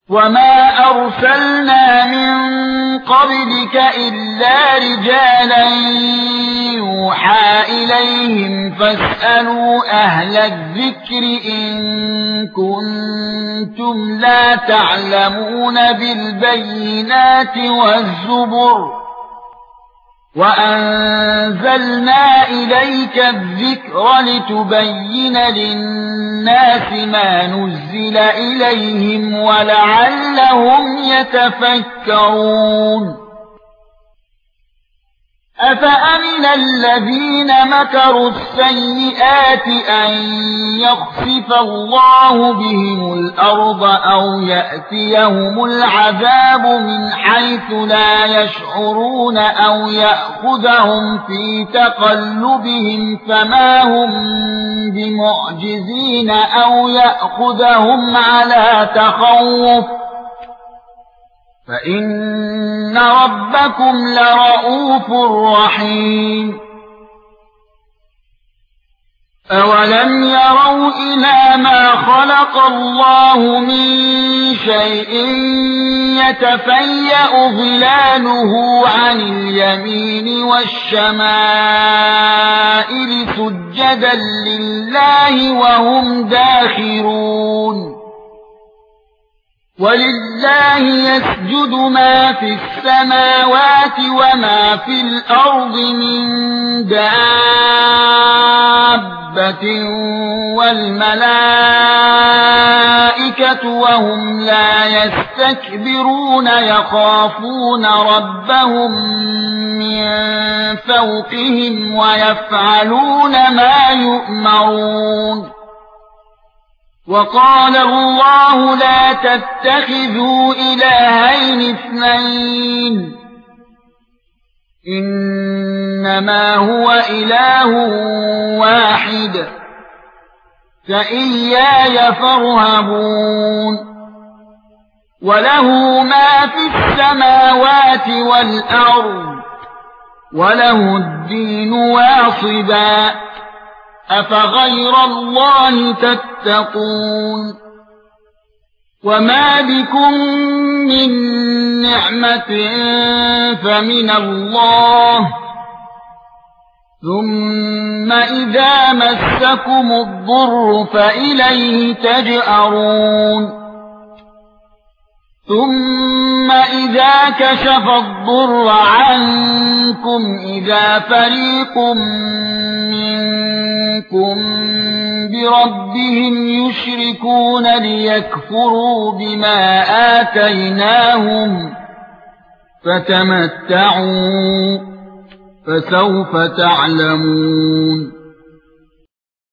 وما أرسلنا من قبلك إلا رجالا يوحى إليهم فاسألوا أهل الذكر إن كنتم لا تعلمون بالبينات والزبر وأنزلنا إليك الذكر لتبين للناس ما نزل إليهم ولعلهم يتفكرون أفأمن الذين مكروا السيئات أن يخسف الله بهم الأرض أو يأتيهم العذاب من حيث لا يشعرون أو يأخذهم في تقلبهم فما هم بمعجزين أو يأخذهم على تخوف فإن ربكم لرؤوف رحيم أولم يروا إلى ما خلق الله من شيء يتفيأ ظلاله عن اليمين والشمائل سجدا لله وهم داخرون ولله يسجد ما في السماوات وما في الأرض من دابة والملائكة وهم لا يستكبرون يخافون ربهم من فوقهم ويفعلون ما يؤمرون وقال الله لا تتخذوا إلهين اثنين إنما هو إله واحد فإياي فارهبون وله ما في السماوات والأرض وله الدين واصبا أفغير الله تتقون وما بكم من نعمة فمن الله ثم إذا مسكم الضر فإليه تجأرون ثم إذا كشف الضر عنكم إذا فريق منكم بربهم يشركون ليكفروا بما آتيناهم فتمتعوا فسوف تعلمون